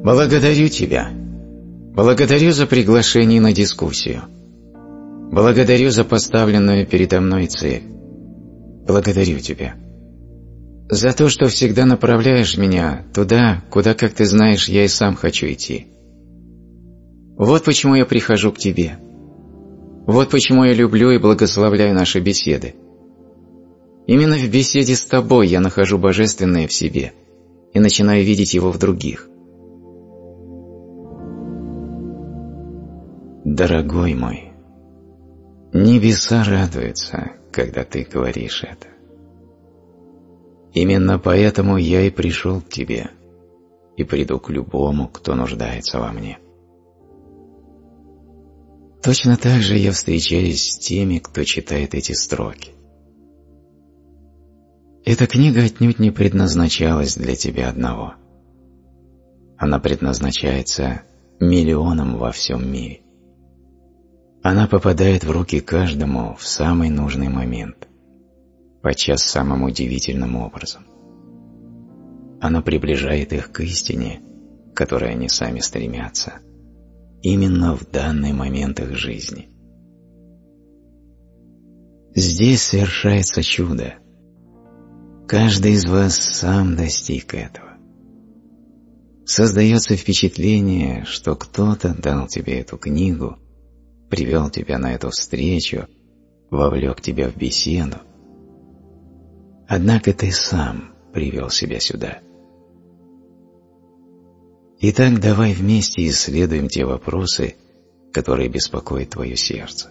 Благодарю тебя. Благодарю за приглашение на дискуссию. Благодарю за поставленную передо мной цель. Благодарю тебя. За то, что всегда направляешь меня туда, куда, как ты знаешь, я и сам хочу идти. Вот почему я прихожу к тебе. Вот почему я люблю и благословляю наши беседы. Именно в беседе с тобой я нахожу божественное в себе и начинаю видеть его в других. Дорогой мой, небеса радуются, когда ты говоришь это. Именно поэтому я и пришел к тебе и приду к любому, кто нуждается во мне. Точно так же я встречаюсь с теми, кто читает эти строки. Эта книга отнюдь не предназначалась для тебя одного. Она предназначается миллионам во всем мире. Она попадает в руки каждому в самый нужный момент, подчас самым удивительным образом. Она приближает их к истине, к которой они сами стремятся, именно в данный момент их жизни. Здесь совершается чудо. Каждый из вас сам достиг этого. Создается впечатление, что кто-то дал тебе эту книгу, привел тебя на эту встречу, вовлек тебя в беседу. Однако ты сам привел себя сюда. Итак, давай вместе исследуем те вопросы, которые беспокоят твое сердце.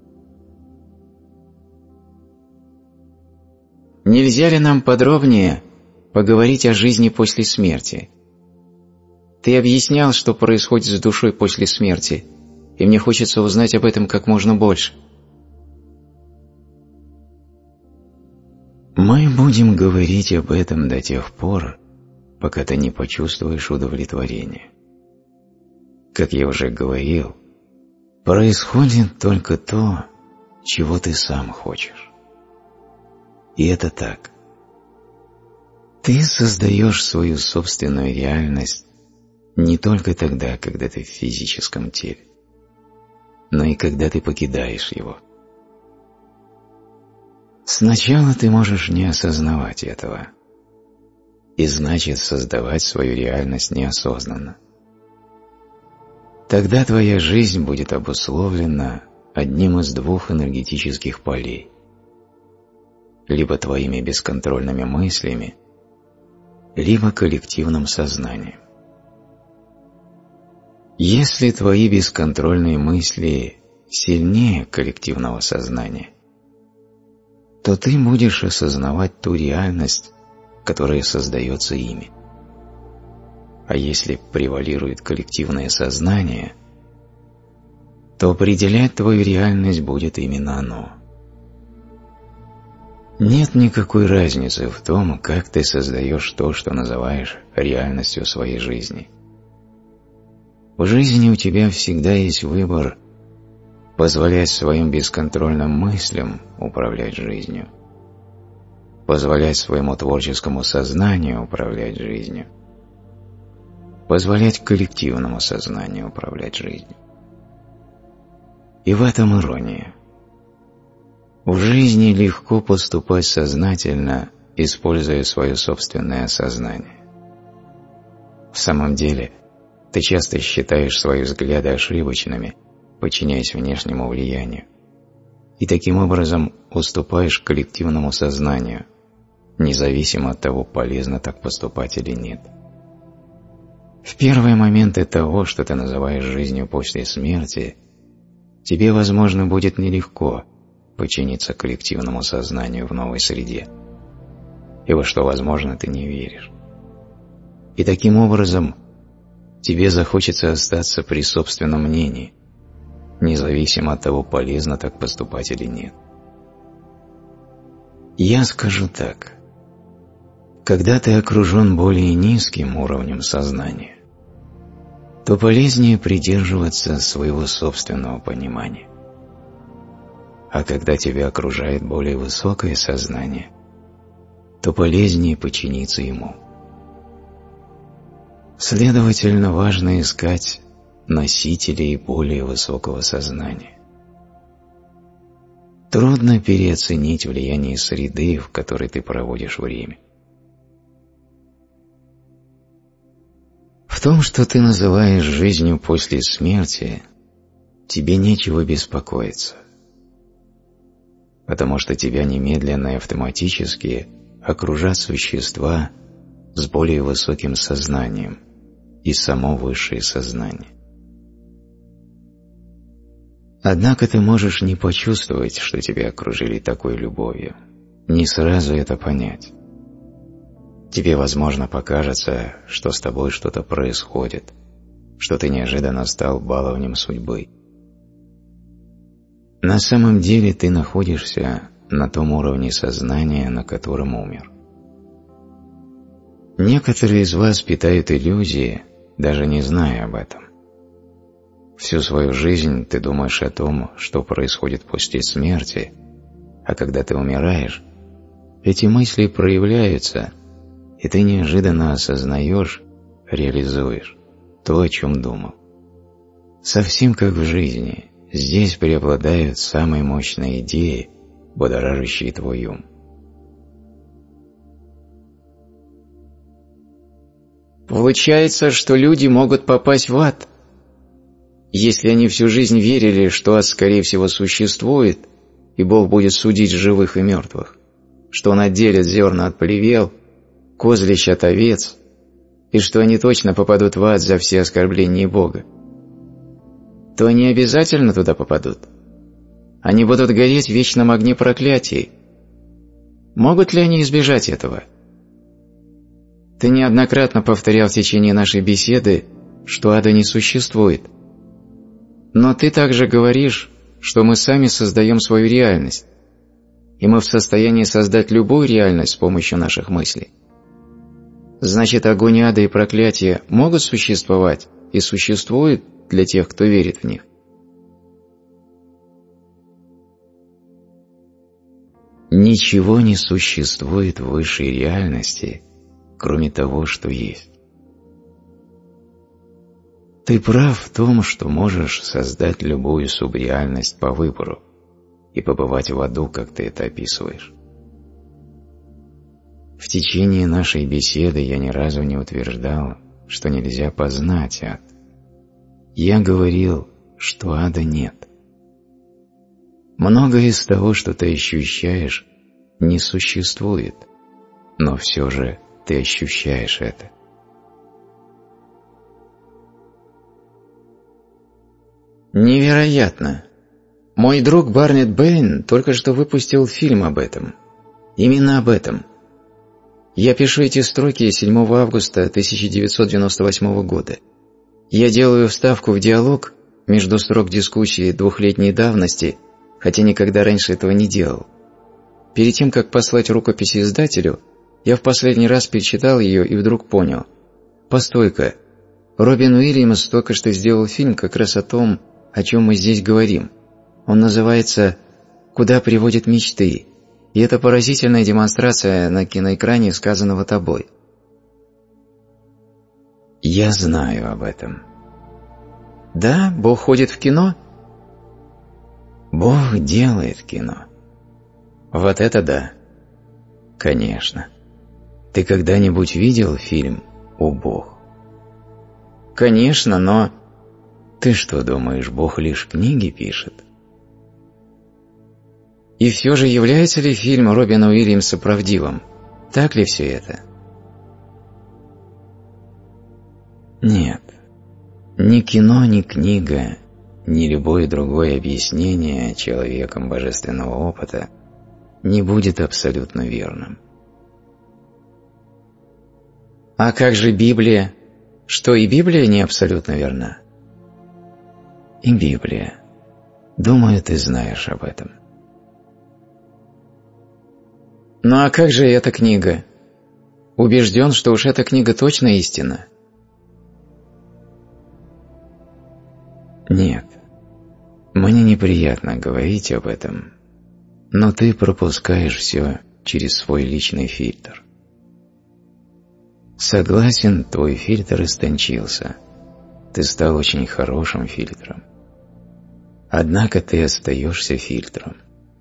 Нельзя ли нам подробнее поговорить о жизни после смерти? Ты объяснял, что происходит с душой после смерти, и мне хочется узнать об этом как можно больше. Мы будем говорить об этом до тех пор, пока ты не почувствуешь удовлетворения. Как я уже говорил, происходит только то, чего ты сам хочешь. И это так. Ты создаешь свою собственную реальность не только тогда, когда ты в физическом теле, но и когда ты покидаешь его. Сначала ты можешь не осознавать этого, и значит создавать свою реальность неосознанно. Тогда твоя жизнь будет обусловлена одним из двух энергетических полей: либо твоими бесконтрольными мыслями, либо коллективным сознанием. Если твои бесконтрольные мысли сильнее коллективного сознания, то ты будешь осознавать ту реальность, которая создается ими. А если превалирует коллективное сознание, то определять твою реальность будет именно оно. Нет никакой разницы в том, как ты создаешь то, что называешь реальностью своей жизни. В жизни у тебя всегда есть выбор позволять своим бесконтрольным мыслям управлять жизнью, позволять своему творческому сознанию управлять жизнью, позволять коллективному сознанию управлять жизнью. И в этом ирония. В жизни легко поступать сознательно, используя свое собственное сознание. В самом деле, ты часто считаешь свои взгляды ошибочными, подчиняясь внешнему влиянию, и таким образом уступаешь коллективному сознанию, независимо от того, полезно так поступать или нет. В первые моменты того, что ты называешь жизнью после смерти, тебе, возможно, будет нелегко подчиниться коллективному сознанию в новой среде, и во что, возможно, ты не веришь. И таким образом тебе захочется остаться при собственном мнении, независимо от того, полезно так поступать или нет. Я скажу так. Когда ты окружен более низким уровнем сознания, то полезнее придерживаться своего собственного понимания. А когда тебя окружает более высокое сознание, то полезнее подчиниться ему. Следовательно, важно искать носителей более высокого сознания. Трудно переоценить влияние среды, в которой ты проводишь время. В том, что ты называешь жизнью после смерти, тебе нечего беспокоиться, потому что тебя немедленно и автоматически окружат существа с более высоким сознанием и само высшее сознание. Однако ты можешь не почувствовать, что тебя окружили такой любовью, не сразу это понять. Тебе, возможно, покажется, что с тобой что-то происходит, что ты неожиданно стал баловнем судьбы. На самом деле ты находишься на том уровне сознания, на котором умер. Некоторые из вас питают иллюзии, даже не зная об этом. Всю свою жизнь ты думаешь о том, что происходит после смерти, а когда ты умираешь, эти мысли проявляются, и ты неожиданно осознаешь, реализуешь то, о чем думал. Совсем как в жизни, здесь преобладают самые мощные идеи, будоражащие твой ум. Получается, что люди могут попасть в ад, если они всю жизнь верили, что ад, скорее всего, существует, и Бог будет судить живых и мертвых, что Он отделит зерна от плевел, козлищ от овец, и что они точно попадут в ад за все оскорбления Бога, то они обязательно туда попадут. Они будут гореть в вечном огне проклятий. Могут ли они избежать этого? Ты неоднократно повторял в течение нашей беседы, что ада не существует. Но ты также говоришь, что мы сами создаем свою реальность, и мы в состоянии создать любую реальность с помощью наших мыслей. Значит, огонь ада и проклятие могут существовать и существуют для тех, кто верит в них. Ничего не существует в высшей реальности, кроме того, что есть. Ты прав в том, что можешь создать любую субреальность по выбору и побывать в аду, как ты это описываешь. В течение нашей беседы я ни разу не утверждал, что нельзя познать ад. Я говорил, что ада нет. Многое из того, что ты ощущаешь, не существует, но все же ты ощущаешь это. Невероятно! Мой друг Барнетт Бэйн только что выпустил фильм об этом. Именно об этом. Я пишу эти строки 7 августа 1998 года. Я делаю вставку в диалог между строк дискуссии двухлетней давности, хотя никогда раньше этого не делал. Перед тем, как послать рукопись издателю, я в последний раз перечитал ее и вдруг понял. Постой-ка, Робин Уильямс только что сделал фильм как раз о том, о чем мы здесь говорим. Он называется «Куда приводят мечты», и это поразительная демонстрация на киноэкране сказанного тобой. Я знаю об этом. Да, Бог ходит в кино? Бог делает кино. Вот это да. Конечно. Ты когда-нибудь видел фильм «О Бог»? Конечно, но... Ты что думаешь, Бог лишь книги пишет? И все же является ли фильм Робина Уильямса правдивым? Так ли все это? Нет. Ни кино, ни книга, ни любое другое объяснение человеком божественного опыта не будет абсолютно верным. А как же Библия? Что, и Библия не абсолютно верна? И Библия. Думаю, ты знаешь об этом. Ну а как же эта книга? Убежден, что уж эта книга точно истина. Нет. Мне неприятно говорить об этом, но ты пропускаешь все через свой личный фильтр. Согласен, твой фильтр истончился. Ты стал очень хорошим фильтром. Однако ты остаешься фильтром.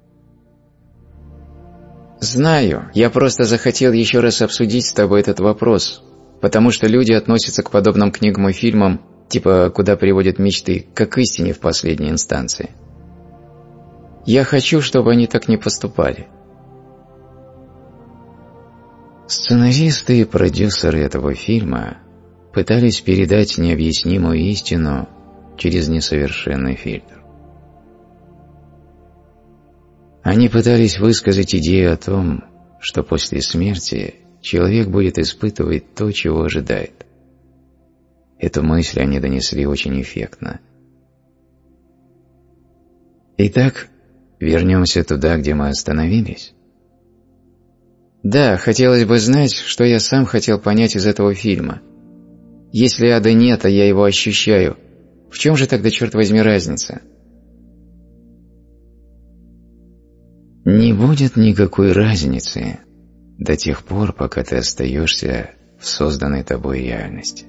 Знаю, я просто захотел еще раз обсудить с тобой этот вопрос, потому что люди относятся к подобным книгам и фильмам, типа «Куда приводят мечты», как к истине в последней инстанции. Я хочу, чтобы они так не поступали. Сценаристы и продюсеры этого фильма пытались передать необъяснимую истину через несовершенный фильтр. Они пытались высказать идею о том, что после смерти человек будет испытывать то, чего ожидает. Эту мысль они донесли очень эффектно. Итак, вернемся туда, где мы остановились. Да, хотелось бы знать, что я сам хотел понять из этого фильма. Если ада нет, а я его ощущаю, в чем же тогда, черт возьми, разница? Не будет никакой разницы до тех пор, пока ты остаешься в созданной тобой реальности.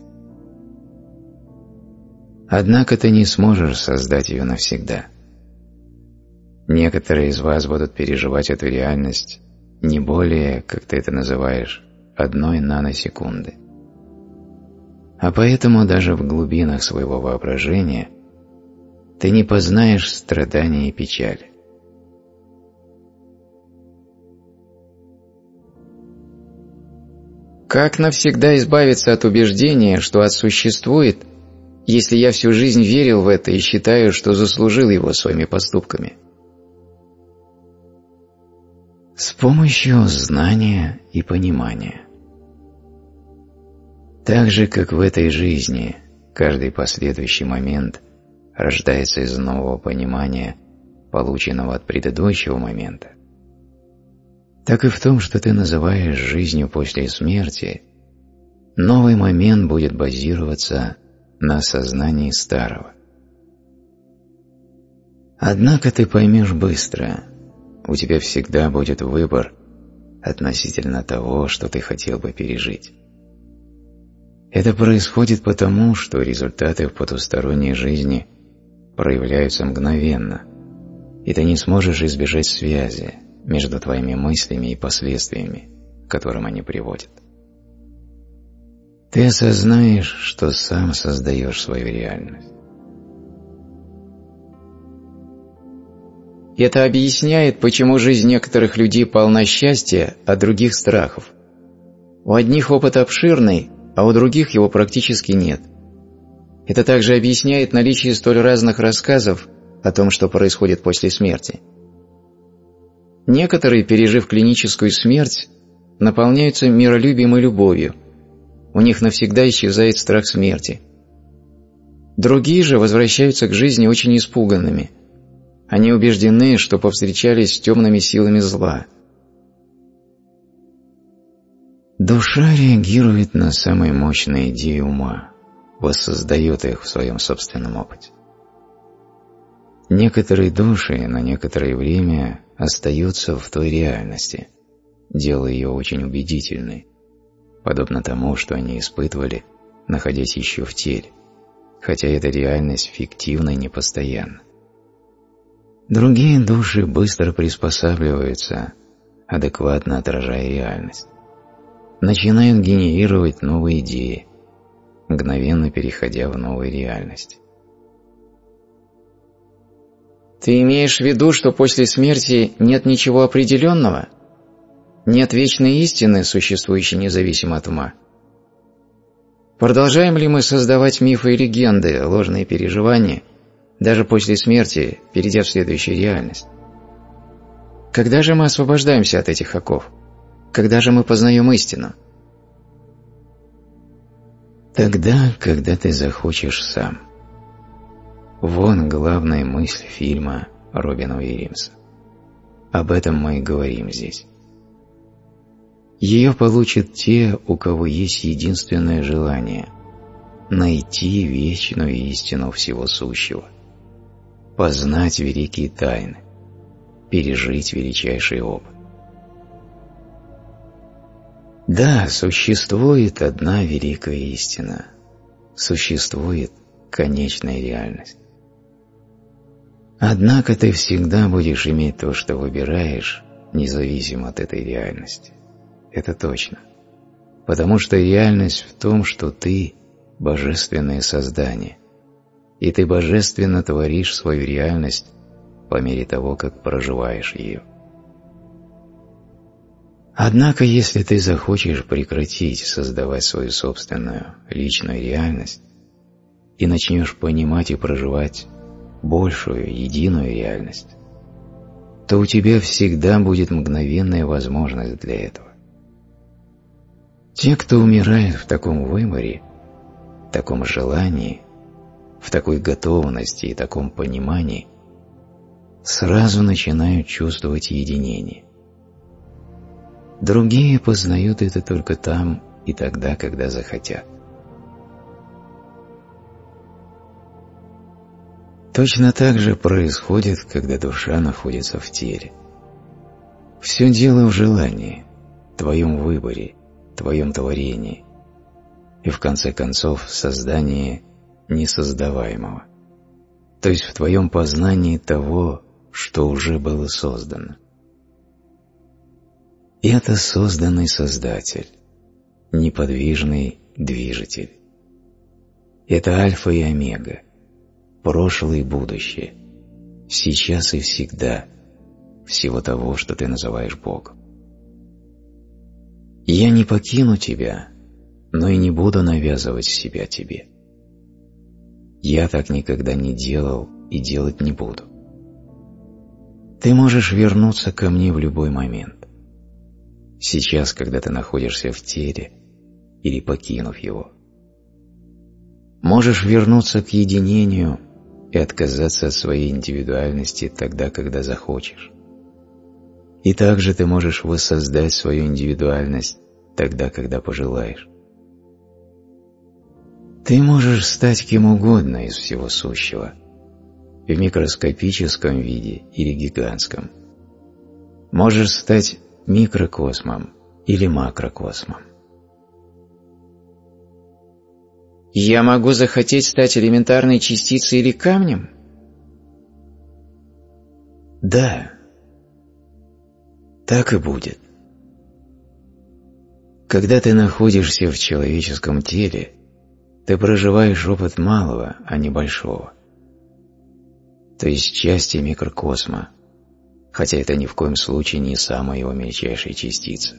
Однако ты не сможешь создать ее навсегда. Некоторые из вас будут переживать эту реальность не более, как ты это называешь, 1 наносекунды. А поэтому даже в глубинах своего воображения ты не познаешь страдания и печали. Как навсегда избавиться от убеждения, что ад существует, если я всю жизнь верил в это и считаю, что заслужил его своими поступками? С помощью знания и понимания. Так же, как в этой жизни, каждый последующий момент рождается из нового понимания, полученного от предыдущего момента, так и в том, что ты называешь жизнью после смерти, новый момент будет базироваться на осознании старого. Однако ты поймешь быстро, у тебя всегда будет выбор относительно того, что ты хотел бы пережить. Это происходит потому, что результаты в потусторонней жизни проявляются мгновенно, и ты не сможешь избежать связи между твоими мыслями и последствиями, к которым они приводят. Ты осознаешь, что сам создаешь свою реальность. Это объясняет, почему жизнь некоторых людей полна счастья, а других страхов. У одних опыт обширный, а у других его практически нет. Это также объясняет наличие столь разных рассказов о том, что происходит после смерти. Некоторые, пережив клиническую смерть, наполняются миролюбием и любовью. У них навсегда исчезает страх смерти. Другие же возвращаются к жизни очень испуганными. Они убеждены, что повстречались с темными силами зла. Душа реагирует на самые мощные идеи ума, воссоздает их в своем собственном опыте. Некоторые души на некоторое время остаются в той реальности, делая ее очень убедительной, подобно тому, что они испытывали, находясь еще в теле, хотя эта реальность фиктивна и непостоянна. Другие души быстро приспосабливаются, адекватно отражая реальность, начинают генерировать новые идеи, мгновенно переходя в новые реальности. Ты имеешь в виду, что после смерти нет ничего определенного? Нет вечной истины, существующей независимо от ума? Продолжаем ли мы создавать мифы и легенды, ложные переживания, даже после смерти, перейдя в следующую реальность? Когда же мы освобождаемся от этих оков? Когда же мы познаем истину? Тогда, когда ты захочешь сам. Вон главная мысль фильма Робина Уильямса. Об этом мы и говорим здесь. Ее получат те, у кого есть единственное желание – найти вечную истину всего сущего, познать великие тайны, пережить величайший опыт. Да, существует одна великая истина. Существует конечная реальность. Однако ты всегда будешь иметь то, что выбираешь, независимо от этой реальности. Это точно. Потому что реальность в том, что ты – божественное создание, и ты божественно творишь свою реальность по мере того, как проживаешь ее. Однако, если ты захочешь прекратить создавать свою собственную личную реальность и начнешь понимать и проживать большую, единую реальность, то у тебя всегда будет мгновенная возможность для этого. Те, кто умирает в таком выборе, в таком желании, в такой готовности и таком понимании, сразу начинают чувствовать единение. Другие познают это только там и тогда, когда захотят. Точно так же происходит, когда душа находится в теле. Все дело в желании, твоем выборе, твоем творении и, в конце концов, в создании несоздаваемого, то есть в твоем познании того, что уже было создано. И это созданный Создатель, неподвижный Движитель. Это альфа и омега, прошлое и будущее, сейчас и всегда, всего того, что ты называешь Богом. Я не покину тебя, но и не буду навязывать себя тебе. Я так никогда не делал и делать не буду. Ты можешь вернуться ко мне в любой момент. Сейчас, когда ты находишься в теле или покинув его. Можешь вернуться к единению и отказаться от своей индивидуальности тогда, когда захочешь. И также ты можешь воссоздать свою индивидуальность тогда, когда пожелаешь. Ты можешь стать кем угодно из всего сущего, в микроскопическом виде или гигантском. Можешь стать микрокосмом или макрокосмом. Я могу захотеть стать элементарной частицей или камнем? Да, так и будет. Когда ты находишься в человеческом теле, ты проживаешь опыт малого, а не большого. То есть части микрокосма, хотя это ни в коем случае не самая его мельчайшая частица.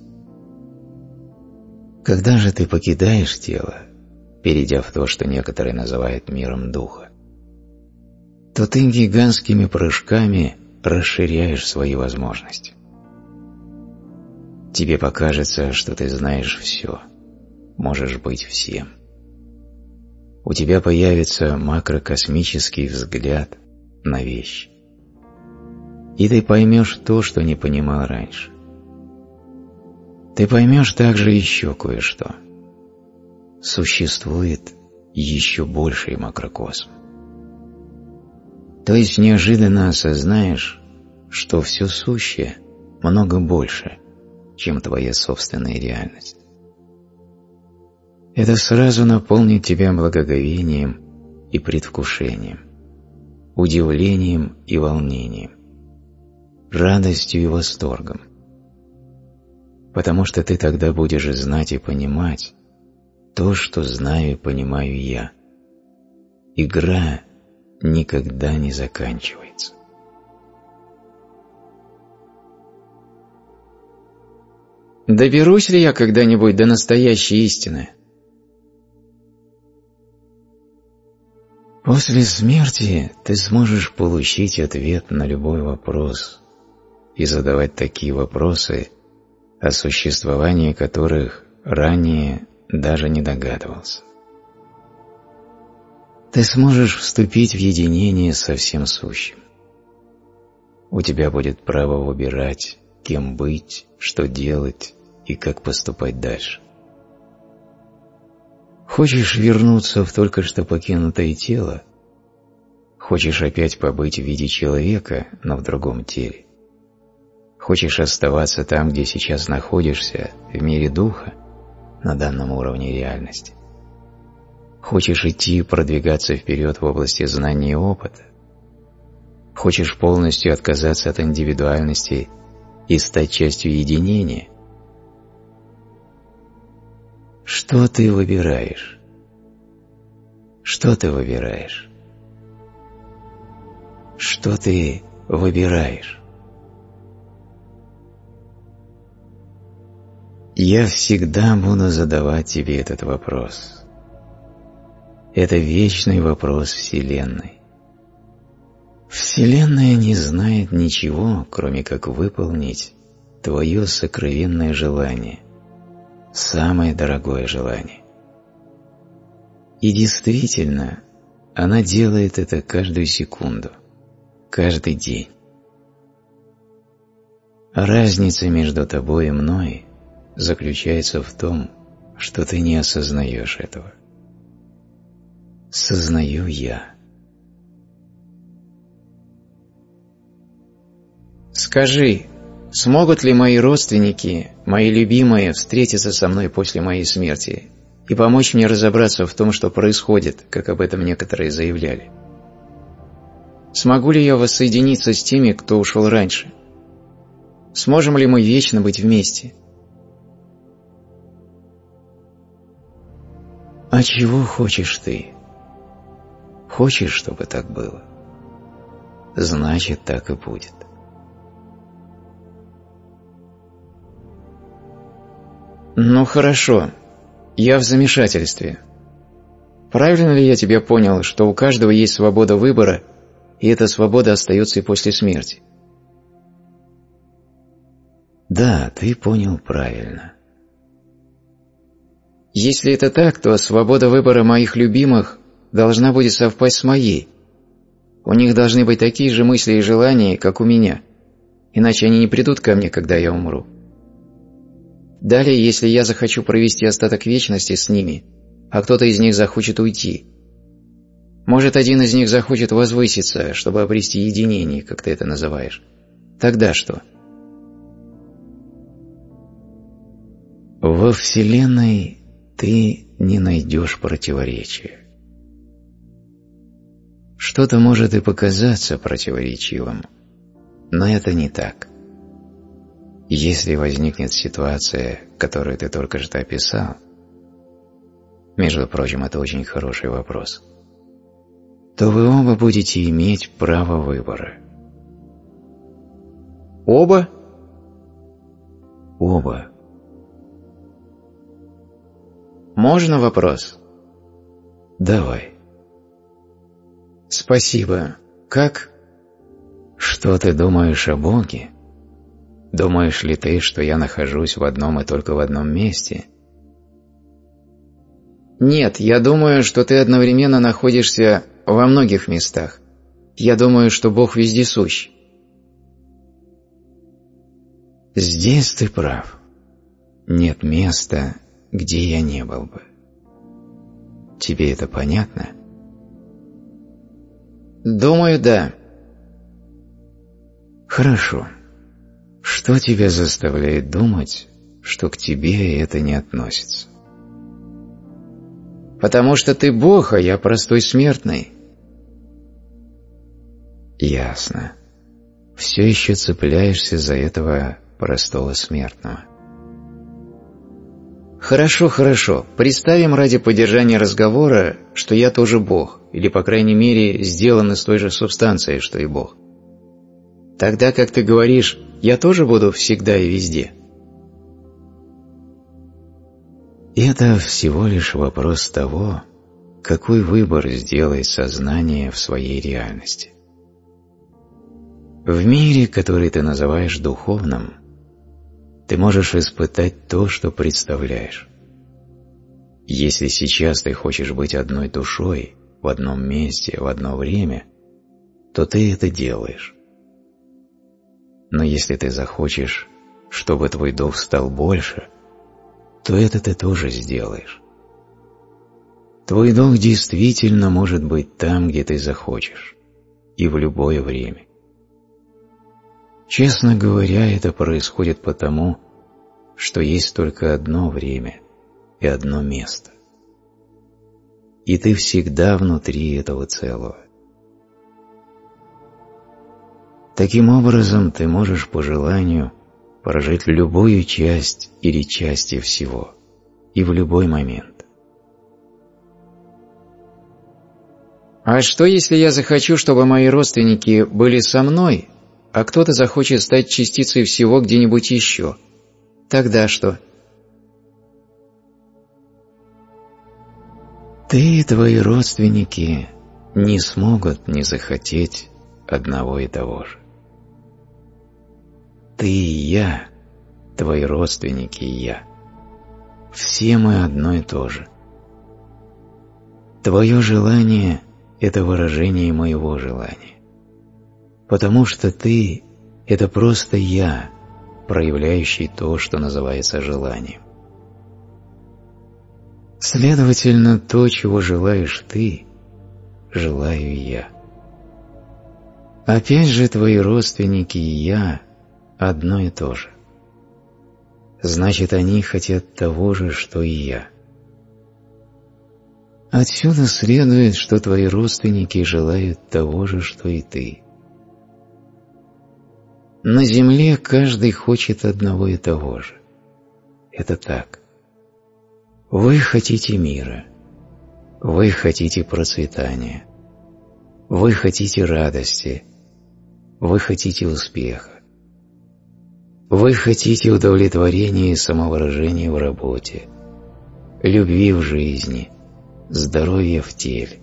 Когда же ты покидаешь тело, перейдя в то, что некоторые называют миром духа, то ты гигантскими прыжками расширяешь свои возможности. Тебе покажется, что ты знаешь все, можешь быть всем. У тебя появится макрокосмический взгляд на вещи. И ты поймешь то, что не понимал раньше. Ты поймешь также еще кое-что. Существует еще больший макрокосм. То есть неожиданно осознаешь, что все сущее много больше, чем твоя собственная реальность. Это сразу наполнит тебя благоговением и предвкушением, удивлением и волнением, радостью и восторгом, потому что ты тогда будешь знать и понимать то, что знаю и понимаю я. Игра никогда не заканчивается. Доберусь ли я когда-нибудь до настоящей истины? После смерти ты сможешь получить ответ на любой вопрос и задавать такие вопросы, о существовании которых ранее даже не догадывался. Ты сможешь вступить в единение со всем сущим. У тебя будет право выбирать, кем быть, что делать и как поступать дальше. Хочешь вернуться в только что покинутое тело? Хочешь опять побыть в виде человека, но в другом теле? Хочешь оставаться там, где сейчас находишься, в мире духа, на данном уровне реальности? Хочешь идти и продвигаться вперед в области знаний и опыта? Хочешь полностью отказаться от индивидуальности и стать частью единения? Что ты выбираешь? Что ты выбираешь? Что ты выбираешь? Я всегда буду задавать тебе этот вопрос. Это вечный вопрос Вселенной. Вселенная не знает ничего, кроме как выполнить твое сокровенное желание, самое дорогое желание. И действительно, она делает это каждую секунду, каждый день. Разница между тобой и мной заключается в том, что ты не осознаешь этого. Сознаю я. Скажи, смогут ли мои родственники, мои любимые, встретиться со мной после моей смерти и помочь мне разобраться в том, что происходит, как об этом некоторые заявляли? Смогу ли я воссоединиться с теми, кто ушел раньше? Сможем ли мы вечно быть вместе? А чего хочешь ты? Хочешь, чтобы так было? Значит, так и будет. Ну хорошо, я в замешательстве. Правильно ли я тебя понял, что у каждого есть свобода выбора, и эта свобода остается и после смерти? Да, ты понял правильно. Если это так, то свобода выбора моих любимых должна будет совпасть с моей. У них должны быть такие же мысли и желания, как у меня, иначе они не придут ко мне, когда я умру. Далее, если я захочу провести остаток вечности с ними, а кто-то из них захочет уйти, может, один из них захочет возвыситься, чтобы обрести единение, как ты это называешь, тогда что? Во Вселенной ты не найдешь противоречия. Что-то может и показаться противоречивым, но это не так. Если возникнет ситуация, которую ты только что описал, между прочим, это очень хороший вопрос, то вы оба будете иметь право выбора. Оба? Оба. Можно вопрос? Давай. Спасибо. Как? Что ты думаешь о Боге? Думаешь ли ты, что я нахожусь в одном и только в одном месте? Нет, я думаю, что ты одновременно находишься во многих местах. Я думаю, что Бог вездесущ. Здесь ты прав. Нет места, где я не был бы. Тебе это понятно? Думаю, да. Хорошо. Что тебя заставляет думать, что к тебе это не относится? Потому что ты Бог, а я простой смертный. Ясно. Все еще цепляешься за этого простого смертного. Хорошо, хорошо. Представим ради поддержания разговора, что я тоже Бог, или, по крайней мере, сделан из той же субстанции, что и Бог. Тогда, как ты говоришь, я тоже буду всегда и везде. Это всего лишь вопрос того, какой выбор сделает сознание в своей реальности. В мире, который ты называешь духовным, ты можешь испытать то, что представляешь. Если сейчас ты хочешь быть одной душой, в одном месте, в одно время, то ты это делаешь. Но если ты захочешь, чтобы твой дух стал больше, то это ты тоже сделаешь. Твой дух действительно может быть там, где ты захочешь, и в любое время. Честно говоря, это происходит потому, что есть только одно время и одно место. И ты всегда внутри этого целого. Таким образом, ты можешь по желанию прожить любую часть или части всего, и в любой момент. А что, если я захочу, чтобы мои родственники были со мной, а кто-то захочет стать частицей всего где-нибудь еще? Тогда что? Ты и твои родственники не смогут не захотеть одного и того же. Ты и я, твои родственники и я. Все мы одно и то же. Твое желание – это выражение моего желания. Потому что ты – это просто я, проявляющий то, что называется желанием. Следовательно, то, чего желаешь ты, желаю и я. Опять же, твои родственники и я – одно и то же. Значит, они хотят того же, что и я. Отсюда следует, что твои родственники желают того же, что и ты. На земле каждый хочет одного и того же. Это так. Вы хотите мира. Вы хотите процветания. Вы хотите радости. Вы хотите успеха. Вы хотите удовлетворения и самовыражения в работе, любви в жизни, здоровья в теле.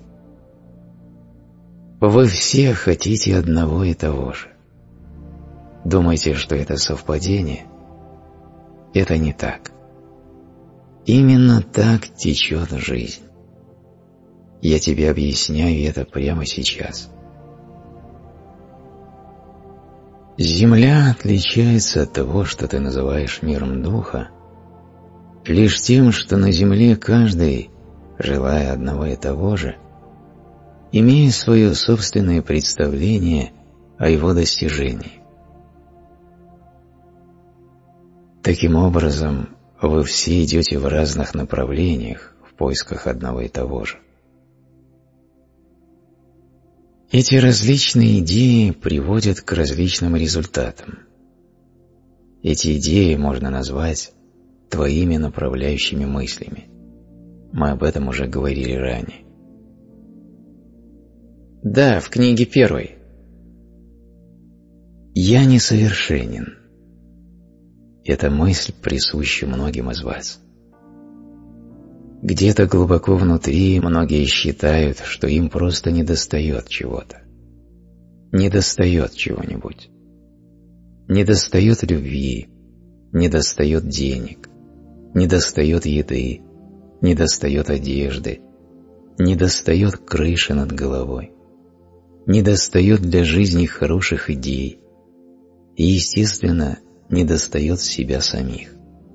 Вы все хотите одного и того же. Думаете, что это совпадение? Это не так. Именно так течет жизнь. Я тебе объясняю это прямо сейчас. Земля отличается от того, что ты называешь миром духа, лишь тем, что на земле каждый, желая одного и того же, имеет свое собственное представление о его достижении. Таким образом, вы все идете в разных направлениях в поисках одного и того же. Эти различные идеи приводят к различным результатам. Эти идеи можно назвать твоими направляющими мыслями. Мы об этом уже говорили ранее. Да, в книге 1. «Я несовершенен». Эта мысль присуща многим из вас. Где-то глубоко внутри многие считают, что им просто недостает чего-то. Недостает чего-нибудь. Недостает любви, недостает денег, недостает еды, недостает одежды, недостает крыши над головой, недостает для жизни хороших идей и, естественно, недостает себя самих.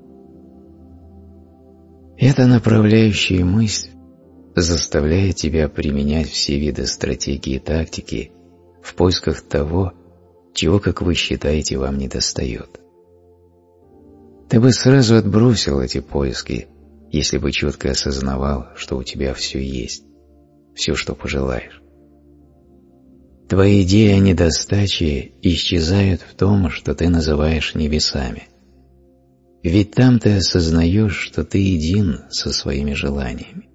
Эта направляющая мысль заставляет тебя применять все виды стратегии и тактики в поисках того, чего, как вы считаете, вам недостает. Ты бы сразу отбросил эти поиски, если бы четко осознавал, что у тебя все есть, все, что пожелаешь. Твои идеи о недостаче исчезают в том, что ты называешь небесами. Ведь там ты осознаешь, что ты един со своими желаниями.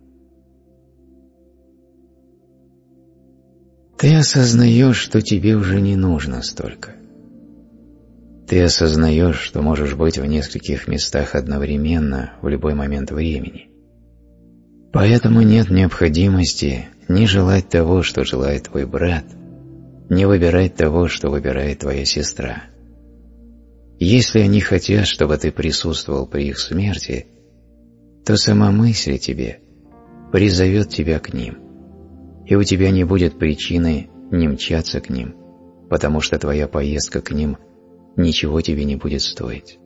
Ты осознаешь, что тебе уже не нужно столько. Ты осознаешь, что можешь быть в нескольких местах одновременно в любой момент времени. Поэтому нет необходимости ни желать того, что желает твой брат, ни выбирать того, что выбирает твоя сестра. Если они хотят, чтобы ты присутствовал при их смерти, то сама мысль о тебе призовет тебя к ним, и у тебя не будет причины не мчаться к ним, потому что твоя поездка к ним ничего тебе не будет стоить.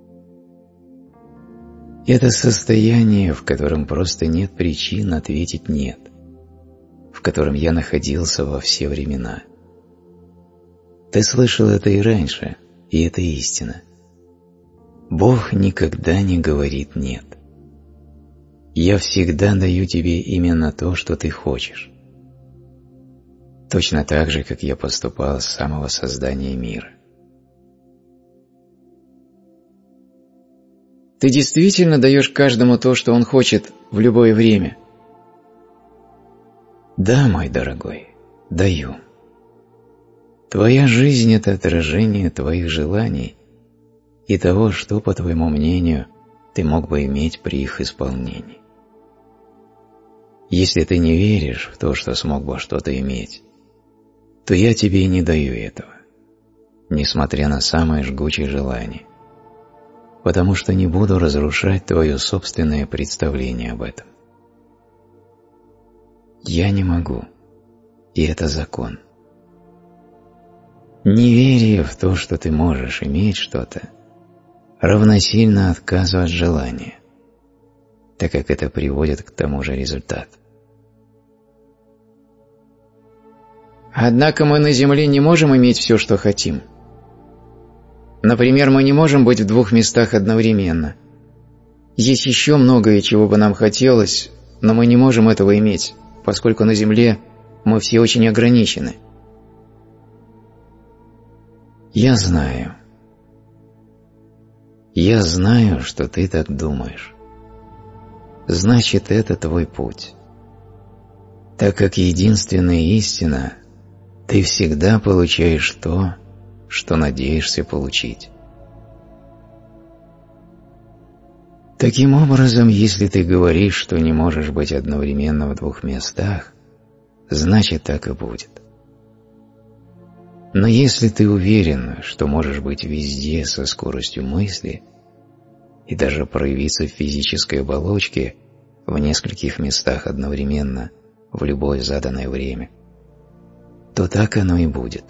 Это состояние, в котором просто нет причин ответить «нет», в котором я находился во все времена. Ты слышал это и раньше, и это истина. Бог никогда не говорит «нет». Я всегда даю тебе именно то, что ты хочешь. Точно так же, как я поступал с самого создания мира. Ты действительно даешь каждому то, что он хочет, в любое время? Да, мой дорогой, даю. Твоя жизнь – это отражение твоих желаний и того, что, по твоему мнению, ты мог бы иметь при их исполнении. Если ты не веришь в то, что смог бы что-то иметь, то я тебе и не даю этого, несмотря на самое жгучее желание, потому что не буду разрушать твое собственное представление об этом. Я не могу, и это закон. Неверие в то, что ты можешь иметь что-то, равносильно отказу от желания, так как это приводит к тому же результату. Однако мы на Земле не можем иметь все, что хотим. Например, мы не можем быть в двух местах одновременно. Есть еще многое, чего бы нам хотелось, но мы не можем этого иметь, поскольку на Земле мы все очень ограничены. Я знаю. Я знаю, что ты так думаешь. Значит, это твой путь. Так как единственная истина, ты всегда получаешь то, что надеешься получить. Таким образом, если ты говоришь, что не можешь быть одновременно в двух местах, значит, так и будет. Но если ты уверен, что можешь быть везде со скоростью мысли и даже проявиться в физической оболочке в нескольких местах одновременно в любое заданное время, то так оно и будет.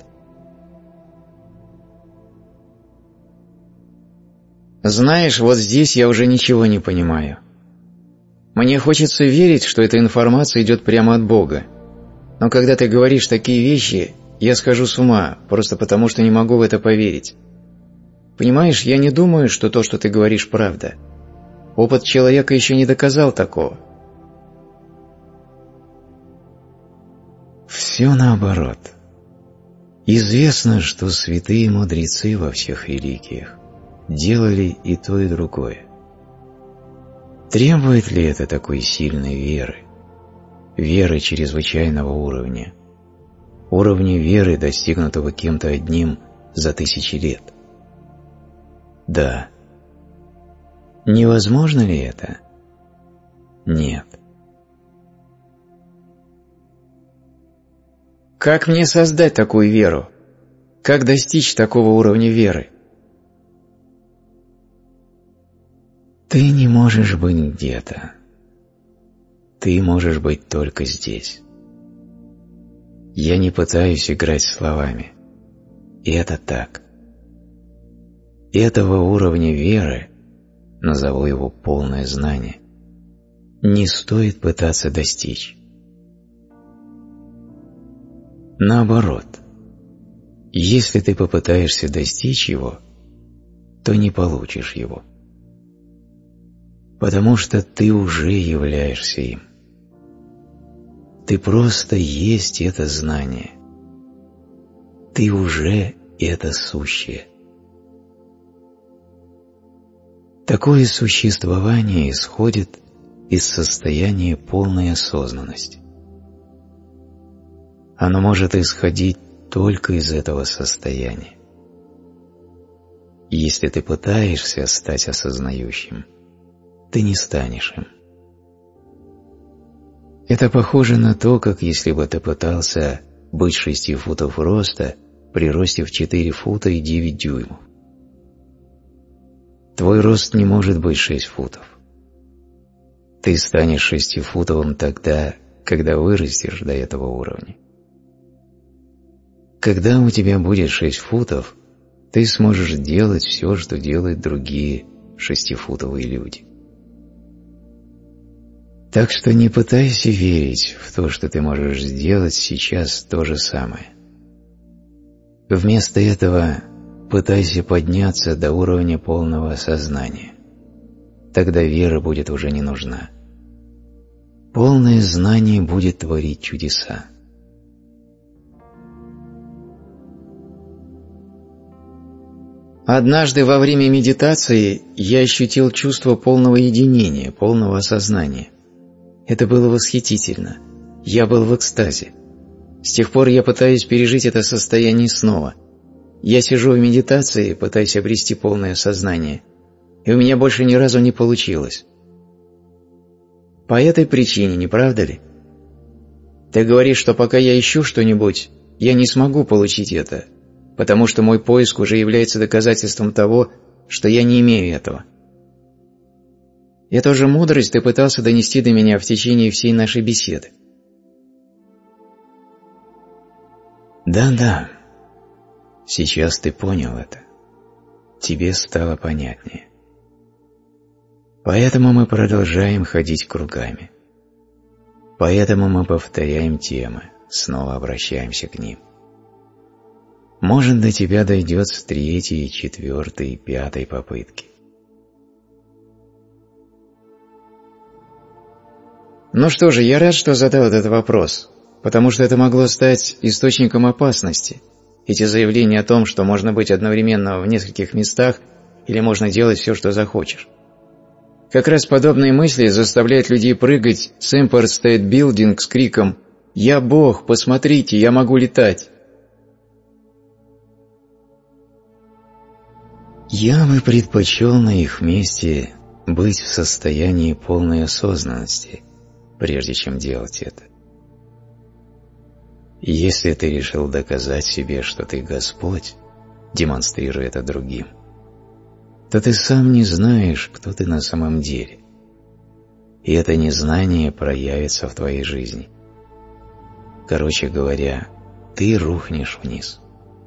Знаешь, вот здесь я уже ничего не понимаю. Мне хочется верить, что эта информация идет прямо от Бога. Но когда ты говоришь такие вещи, я схожу с ума, просто потому что не могу в это поверить. Понимаешь, я не думаю, что то, что ты говоришь, правда. Опыт человека еще не доказал такого. Все наоборот. Известно, что святые мудрецы во всех религиях делали и то, и другое. Требует ли это такой сильной веры? Веры чрезвычайного уровня? Уровня веры, достигнутого кем-то одним за тысячи лет? Да. Невозможно ли это? Нет. Как мне создать такую веру? Как достичь такого уровня веры? Ты не можешь быть где-то. Ты можешь быть только здесь. Я не пытаюсь играть словами. И это так. Этого уровня веры, назову его полное знание, не стоит пытаться достичь. Наоборот, если ты попытаешься достичь его, то не получишь его. Потому что ты уже являешься им. Ты просто есть это знание. Ты уже это сущее. Такое существование исходит из состояния полной осознанности. Оно может исходить только из этого состояния. Если ты пытаешься стать осознающим, ты не станешь им. Это похоже на то, как если бы ты пытался быть 6 футов роста при росте в 4 фута и 9 дюймов. Твой рост не может быть 6 футов. Ты станешь 6-футовым тогда, когда вырастешь до этого уровня. Когда у тебя будет 6 футов, ты сможешь делать все, что делают другие 6-футовые люди. Так что не пытайся верить в то, что ты можешь сделать сейчас то же самое. Вместо этого пытайся подняться до уровня полного осознания. Тогда вера будет уже не нужна. Полное знание будет творить чудеса. Однажды во время медитации я ощутил чувство полного единения, полного осознания. Это было восхитительно. Я был в экстазе. С тех пор я пытаюсь пережить это состояние снова. Я сижу в медитации, пытаясь обрести полное сознание, и у меня больше ни разу не получилось. По этой причине, не правда ли? Ты говоришь, что пока я ищу что-нибудь, я не смогу получить это, потому что мой поиск уже является доказательством того, что я не имею этого. Эту же мудрость ты пытался донести до меня в течение всей нашей беседы. Да. Сейчас ты понял это. Тебе стало понятнее. Поэтому мы продолжаем ходить кругами. Поэтому мы повторяем темы, снова обращаемся к ним. Может, до тебя дойдет с 3-й, 4-й, 5-й попытки. Ну что же, я рад, что задал этот вопрос, потому что это могло стать источником опасности. Эти заявления о том, что можно быть одновременно в нескольких местах или можно делать все, что захочешь. Как раз подобные мысли заставляют людей прыгать с Empire State Building с криком «Я Бог, посмотрите, я могу летать!». Я бы предпочел на их месте быть в состоянии полной осознанности, прежде чем делать это. Если ты решил доказать себе, что ты Господь, демонстрируя это другим, то ты сам не знаешь, кто ты на самом деле. И это незнание проявится в твоей жизни. Короче говоря, ты рухнешь вниз.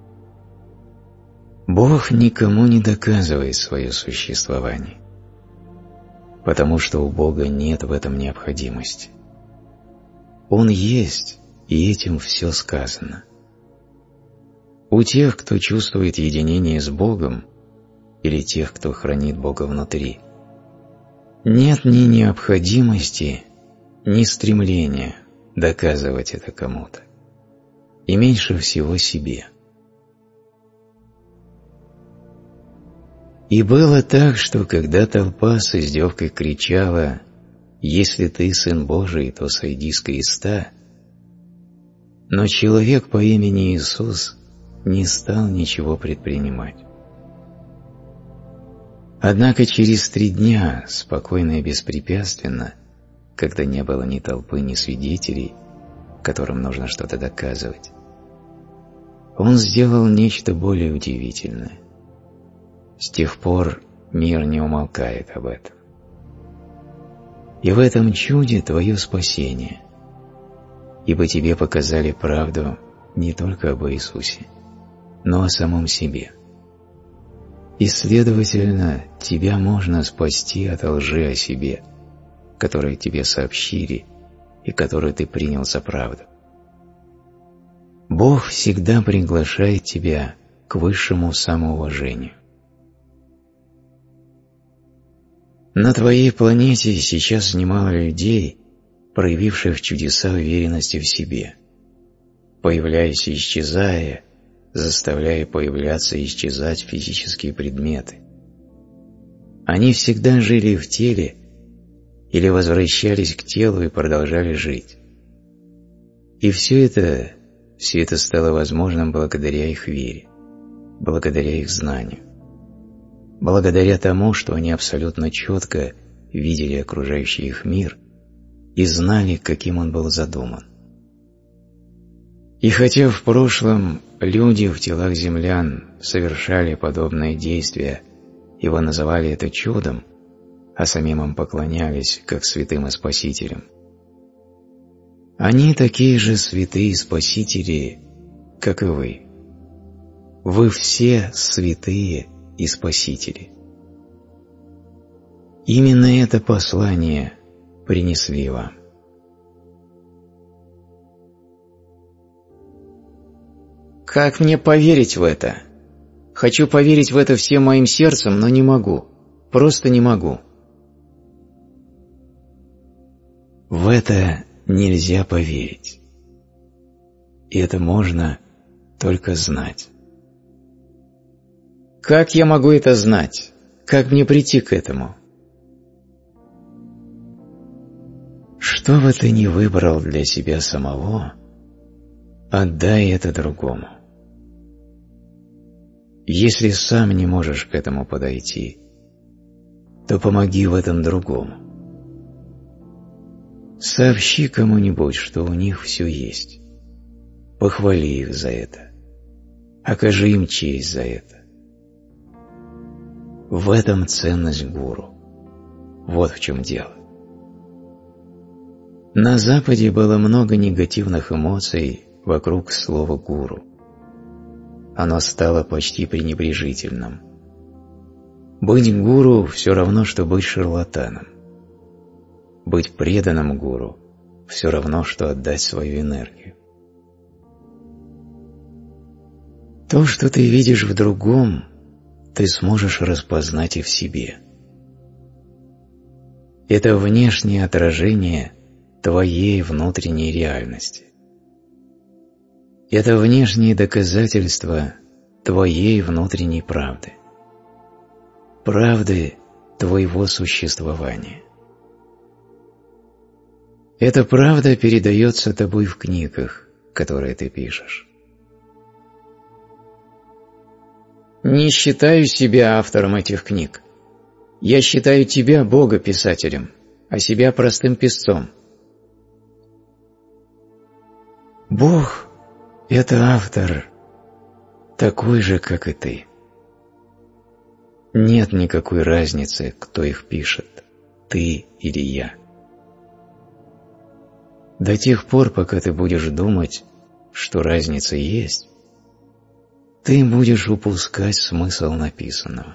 Бог никому не доказывает свое существование, потому что у Бога нет в этом необходимости. Он есть, и этим все сказано. У тех, кто чувствует единение с Богом, или тех, кто хранит Бога внутри, нет ни необходимости, ни стремления доказывать это кому-то, и меньше всего себе. И было так, что когда толпа с издевкой кричала «Если ты Сын Божий, то сойди с креста», но человек по имени Иисус не стал ничего предпринимать. Однако через 3 дня, спокойно и беспрепятственно, когда не было ни толпы, ни свидетелей, которым нужно что-то доказывать, он сделал нечто более удивительное. С тех пор мир не умолкает об этом. И в этом чуде твое спасение, ибо тебе показали правду не только об Иисусе, но о самом себе. И, следовательно, тебя можно спасти от лжи о себе, которую тебе сообщили и которую ты принял за правду. Бог всегда приглашает тебя к высшему самоуважению. На твоей планете сейчас немало людей, проявивших чудеса уверенности в себе, появляясь и исчезая, заставляя появляться и исчезать физические предметы. Они всегда жили в теле или возвращались к телу и продолжали жить. И все это стало возможным благодаря их вере, благодаря их знанию, благодаря тому, что они абсолютно четко видели окружающий их мир и знали, каким он был задуман. И хотя в прошлом люди в телах землян совершали подобные действия, его называли это чудом, а самим им поклонялись как святым и спасителям, они такие же святые спасители, как и вы. Вы все святые и спасители. Именно это послание принесли вам. Как мне поверить в это? Хочу поверить в это всем моим сердцем, но не могу. Просто не могу. В это нельзя поверить. И это можно только знать. Как я могу это знать? Как мне прийти к этому? Что бы ты ни выбрал для себя самого, отдай это другому. Если сам не можешь к этому подойти, то помоги в этом другому. Сообщи кому-нибудь, что у них все есть. Похвали их за это. Окажи им честь за это. В этом ценность гуру. Вот в чем дело. На Западе было много негативных эмоций вокруг слова «гуру». Оно стало почти пренебрежительным. Быть гуру все равно, что быть шарлатаном. Быть преданным гуру все равно, что отдать свою энергию. То, что ты видишь в другом, ты сможешь распознать и в себе. Это внешнее отражение твоей внутренней реальности. Это внешние доказательства твоей внутренней правды. Правды твоего существования. Эта правда передается тобой в книгах, которые ты пишешь. Не считаю себя автором этих книг. Я считаю тебя, Бога, писателем, а себя простым писцом. Бог – это автор, такой же, как и ты. Нет никакой разницы, кто их пишет, ты или я. До тех пор, пока ты будешь думать, что разница есть, ты будешь упускать смысл написанного.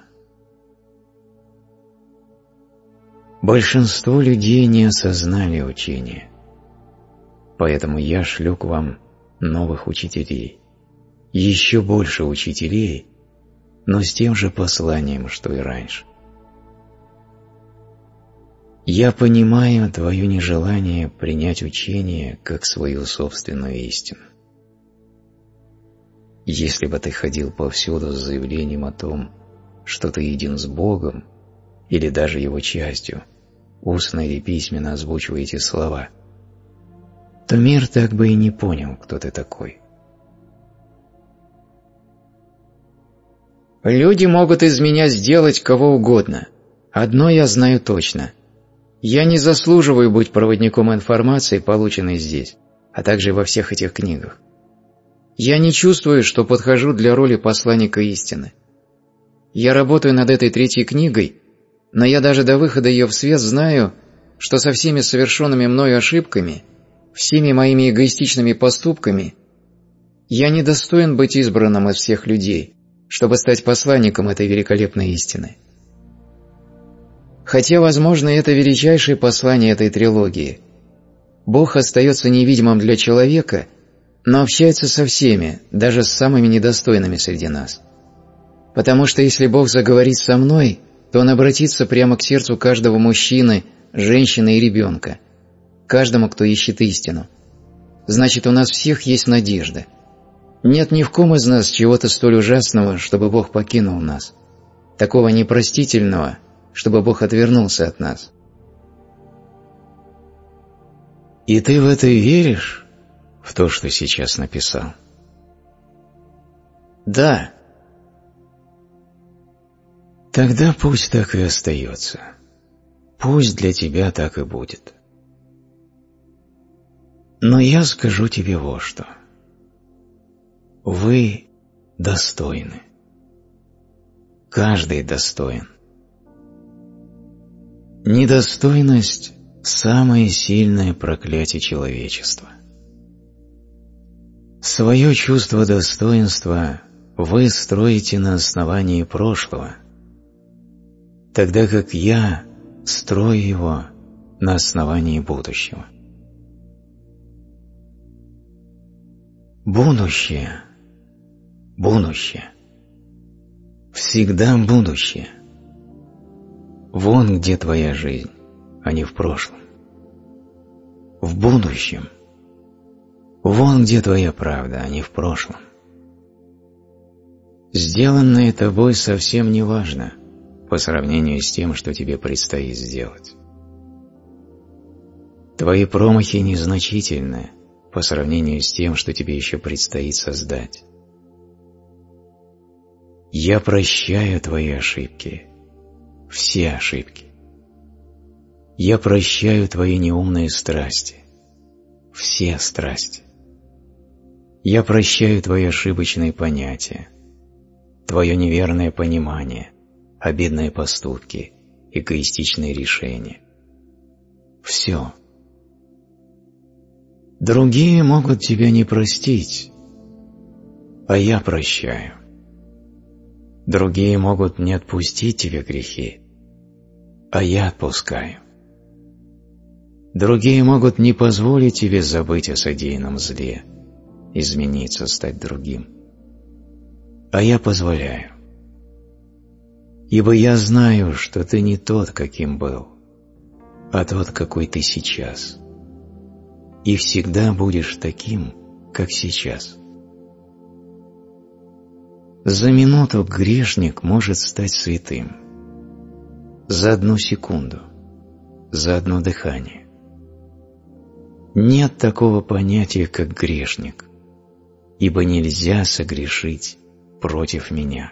Большинство людей не осознали учения, поэтому я шлю к вам новых учителей, еще больше учителей, но с тем же посланием, что и раньше. Я понимаю твое нежелание принять учение как свою собственную истину. Если бы ты ходил повсюду с заявлением о том, что ты един с Богом, или даже Его частью, устно или письменно озвучивая эти слова, то мир так бы и не понял, кто ты такой. Люди могут из меня сделать кого угодно. Одно я знаю точно. Я не заслуживаю быть проводником информации, полученной здесь, а также во всех этих книгах. Я не чувствую, что подхожу для роли посланника истины. Я работаю над этой третьей книгой, но я даже до выхода ее в свет знаю, что со всеми совершенными мною ошибками, всеми моими эгоистичными поступками, я не достоин быть избранным из всех людей, чтобы стать посланником этой великолепной истины. Хотя, возможно, это величайшее послание этой трилогии. Бог остается невидимым для человека, но общается со всеми, даже с самыми недостойными среди нас. Потому что если Бог заговорит со мной, то Он обратится прямо к сердцу каждого мужчины, женщины и ребенка, каждому, кто ищет истину. Значит, у нас всех есть надежда. Нет ни в ком из нас чего-то столь ужасного, чтобы Бог покинул нас, такого непростительного, чтобы Бог отвернулся от нас. И ты в это веришь? В то, что сейчас написал? Да. Тогда пусть так и остается. Пусть для тебя так и будет. Но я скажу тебе вот что. Вы достойны. Каждый достоин. Недостойность – самое сильное проклятие человечества. Свое чувство достоинства вы строите на основании прошлого, тогда как я строю его на основании будущего. Будущее всегда будущее. Вон где твоя жизнь, а не в прошлом. В будущем. Вон где твоя правда, а не в прошлом. Сделанное тобой совсем не важно по сравнению с тем, что тебе предстоит сделать. Твои промахи незначительны по сравнению с тем, что тебе еще предстоит создать. Я прощаю твои ошибки, все ошибки. Я прощаю твои неумные страсти, все страсти. Я прощаю твои ошибочные понятия, твое неверное понимание, обидные поступки, эгоистичные решения. Все. Другие могут тебя не простить, а я прощаю. Другие могут не отпустить тебе грехи, а я отпускаю. Другие могут не позволить тебе забыть о содеянном зле, измениться, стать другим, а я позволяю. Ибо я знаю, что ты не тот, каким был, а тот, какой ты сейчас, и всегда будешь таким, как сейчас. За минуту грешник может стать святым. За одну секунду, за одно дыхание. Нет такого понятия, как грешник, ибо нельзя согрешить против меня.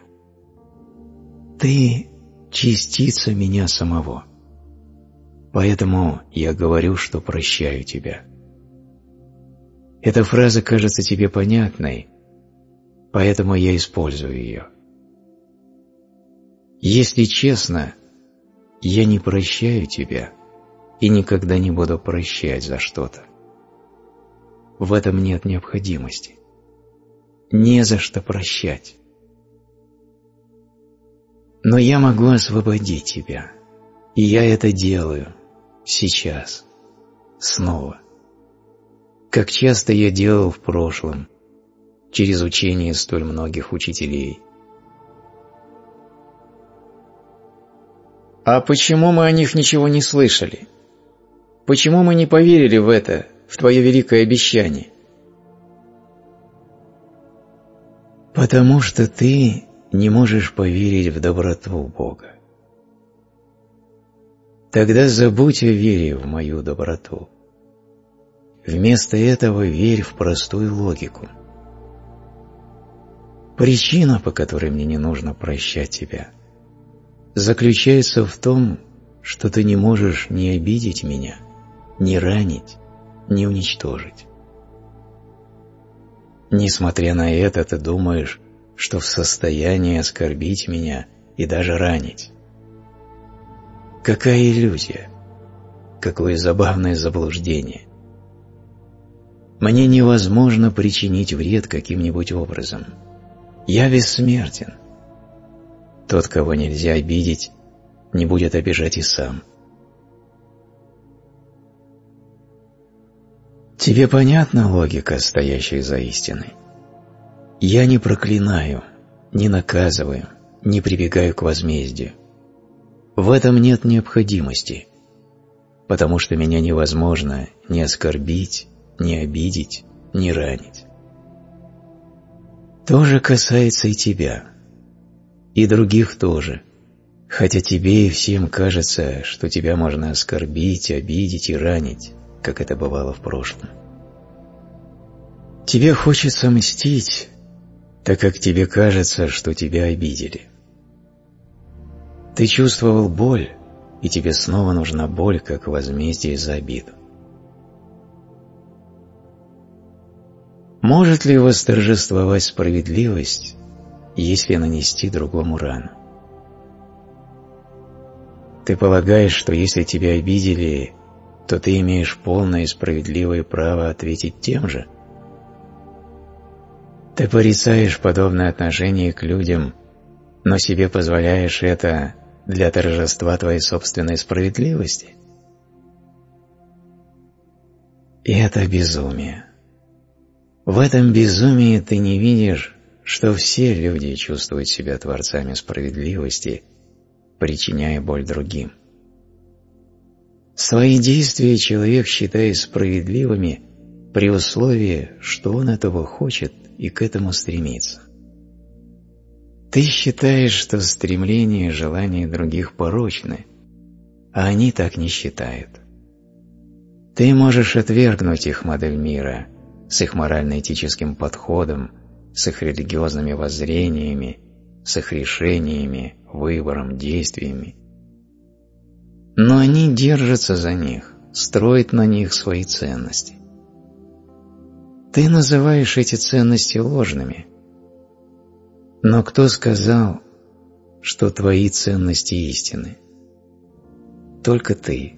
Ты – частица меня самого, поэтому я говорю, что прощаю тебя. Эта фраза кажется тебе понятной, поэтому я использую ее. Если честно, я не прощаю тебя и никогда не буду прощать за что-то. В этом нет необходимости. Не за что прощать. Но я могу освободить тебя, и я это делаю сейчас, снова. Как часто я делал в прошлом, через учение столь многих учителей. А почему мы о них ничего не слышали? Почему мы не поверили в это, в твое великое обещание? Потому что ты не можешь поверить в доброту Бога. Тогда забудь о вере в мою доброту. Вместо этого верь в простую логику. Причина, по которой мне не нужно прощать тебя, заключается в том, что ты не можешь ни обидеть меня, ни ранить, ни уничтожить. Несмотря на это, ты думаешь, что в состоянии оскорбить меня и даже ранить. Какая иллюзия! Какое забавное заблуждение! Мне невозможно причинить вред каким-нибудь образом. Я бессмертен. Тот, кого нельзя обидеть, не будет обижать и сам. Тебе понятна логика, стоящая за истиной? Я не проклинаю, не наказываю, не прибегаю к возмездию. В этом нет необходимости, потому что меня невозможно ни оскорбить, ни обидеть, ни ранить. То же касается и тебя, и других тоже, хотя тебе и всем кажется, что тебя можно оскорбить, обидеть и ранить, как это бывало в прошлом. Тебе хочется мстить, так как тебе кажется, что тебя обидели. Ты чувствовал боль, и тебе снова нужна боль, как возмездие за обиду. Может ли восторжествовать справедливость, если нанести другому рану? Ты полагаешь, что если тебя обидели, то ты имеешь полное и справедливое право ответить тем же? Ты порицаешь подобное отношение к людям, но себе позволяешь это для торжества твоей собственной справедливости? И это безумие. В этом безумии ты не видишь, что все люди чувствуют себя творцами справедливости, причиняя боль другим. Свои действия человек считает справедливыми при условии, что он этого хочет и к этому стремится. Ты считаешь, что стремления и желания других порочны, а они так не считают. Ты можешь отвергнуть их модель мира с их морально-этическим подходом, с их религиозными воззрениями, с их решениями, выбором, действиями. Но они держатся за них, строят на них свои ценности. Ты называешь эти ценности ложными. Но кто сказал, что твои ценности истинны? Только ты.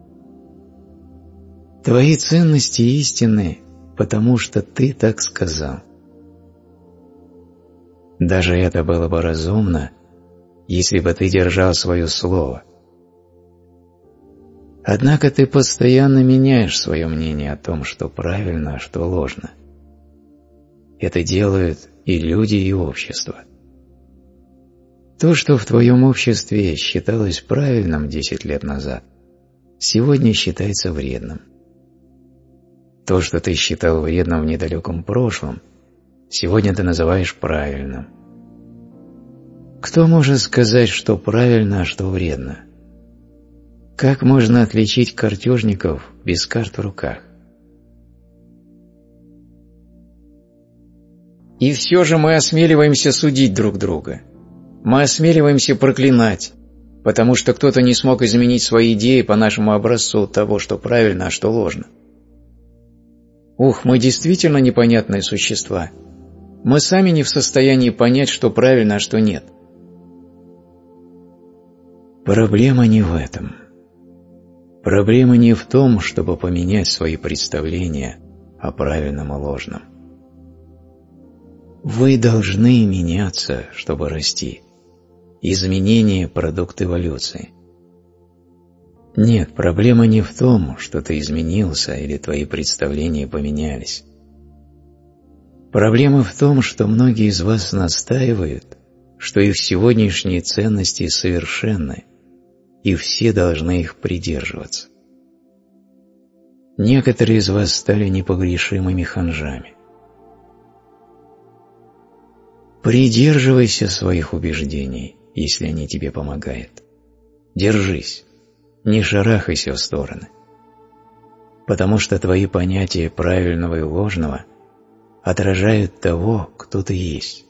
Твои ценности истинны, потому что ты так сказал. Даже это было бы разумно, если бы ты держал свое слово. Однако ты постоянно меняешь свое мнение о том, что правильно, а что ложно. Это делают и люди, и общество. То, что в твоем обществе считалось правильным 10 лет назад, сегодня считается вредным. То, что ты считал вредным в недалеком прошлом, сегодня ты называешь правильным. Кто может сказать, что правильно, а что вредно? Как можно отличить картежников без карт в руках? И все же мы осмеливаемся судить друг друга. Мы осмеливаемся проклинать, потому что кто-то не смог изменить свои идеи по нашему образцу того, что правильно, а что ложно. Ух, мы действительно непонятные существа. Мы сами не в состоянии понять, что правильно, а что нет. Проблема не в этом. Проблема не в том, чтобы поменять свои представления о правильном и ложном. Вы должны меняться, чтобы расти. Изменение – продукт эволюции. Нет, проблема не в том, что ты изменился или твои представления поменялись. Проблема в том, что многие из вас настаивают, что их сегодняшние ценности совершенны, и все должны их придерживаться. Некоторые из вас стали непогрешимыми ханжами. Придерживайся своих убеждений, если они тебе помогают. Держись, не шарахайся в стороны. Потому что твои понятия правильного и ложного отражают того, кто ты есть.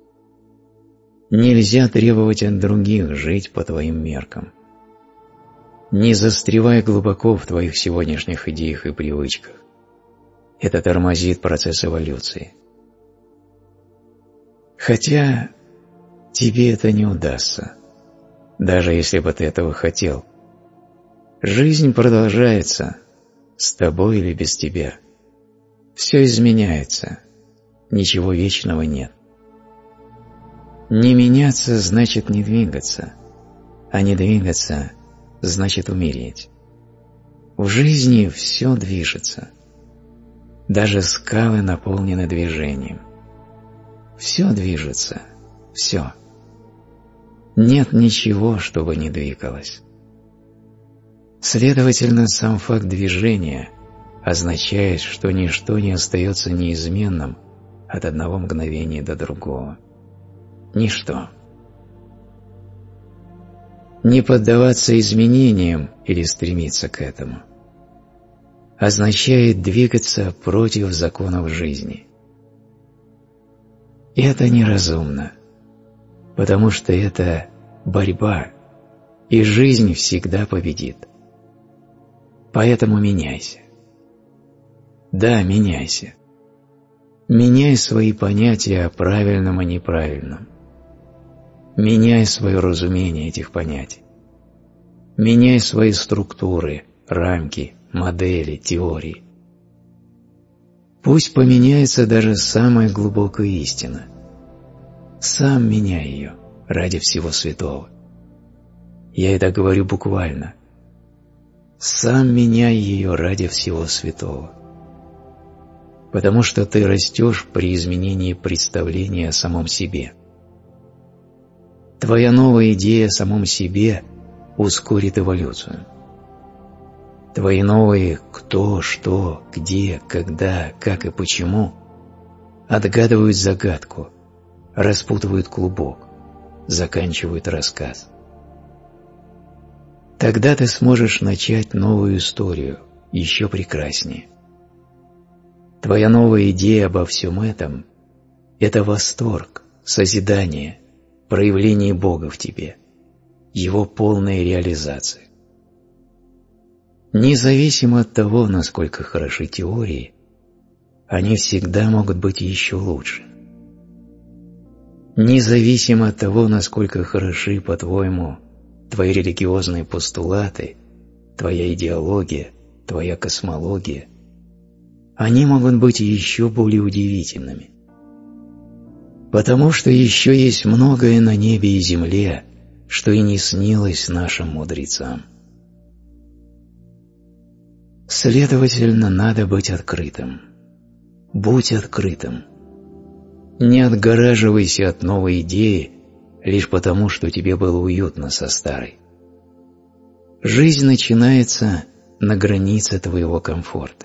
Нельзя требовать от других жить по твоим меркам. Не застревай глубоко в твоих сегодняшних идеях и привычках. Это тормозит процесс эволюции. Хотя тебе это не удастся, даже если бы ты этого хотел. Жизнь продолжается, с тобой или без тебя. Все изменяется, ничего вечного нет. Не меняться значит не двигаться, а не двигаться значит умереть. В жизни все движется. Даже скалы наполнены движением. Все движется, все. Нет ничего, чтобы не двигалось. Следовательно, сам факт движения означает, что ничто не остается неизменным от одного мгновения до другого. Ничто. Не поддаваться изменениям или стремиться к этому означает двигаться против законов жизни. И это неразумно, потому что это борьба, и жизнь всегда победит. Поэтому меняйся. Да, меняйся. Меняй свои понятия о правильном и неправильном. Меняй свое разумение этих понятий. Меняй свои структуры, рамки, модели, теории. Пусть поменяется даже самая глубокая истина. Сам меняй ее ради всего святого. Я это говорю буквально. Сам меняй ее ради всего святого. потому что ты растешь при изменении представления о самом себе. Твоя новая идея о самом себе ускорит эволюцию. Твои новые «кто», «что», «где», «когда», «как» и «почему» отгадывают загадку, распутывают клубок, заканчивают рассказ. Тогда ты сможешь начать новую историю, еще прекраснее. Твоя новая идея обо всем этом – это восторг, созидание, проявление Бога в тебе, Его полная реализация. Независимо от того, насколько хороши теории, они всегда могут быть еще лучше. Независимо от того, насколько хороши, по-твоему, твои религиозные постулаты, твоя идеология, твоя космология, они могут быть еще более удивительными. Потому что еще есть многое на небе и земле, что и не снилось нашим мудрецам. Следовательно, надо быть открытым. Будь открытым. Не отгораживайся от новой идеи лишь потому, что тебе было уютно со старой. Жизнь начинается на границе твоего комфорта.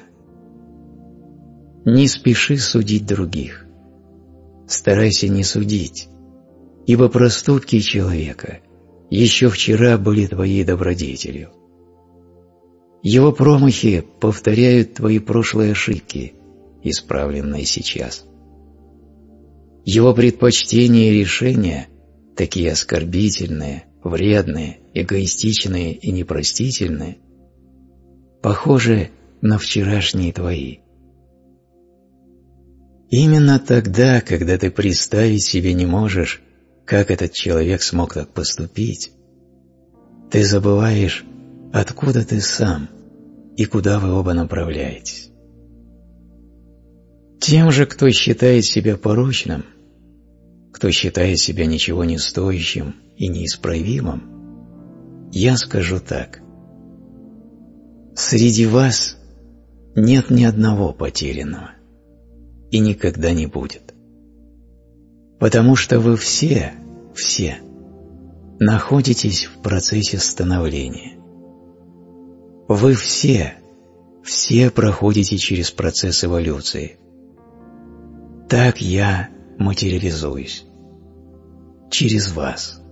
Не спеши судить других. Старайся не судить, ибо проступки человека еще вчера были твоей добродетелью. Его промахи повторяют твои прошлые ошибки, исправленные сейчас. Его предпочтения и решения, такие оскорбительные, вредные, эгоистичные и непростительные, похожи на вчерашние твои. Именно тогда, когда ты представить себе не можешь, как этот человек смог так поступить, ты забываешь, откуда ты сам и куда вы оба направляетесь. Тем же, кто считает себя порочным, кто считает себя ничего не стоящим и неисправимым, я скажу так. Среди вас нет ни одного потерянного и никогда не будет. Потому что вы все находитесь в процессе становления. Вы все проходите через процесс эволюции. Так я материализуюсь. Через вас.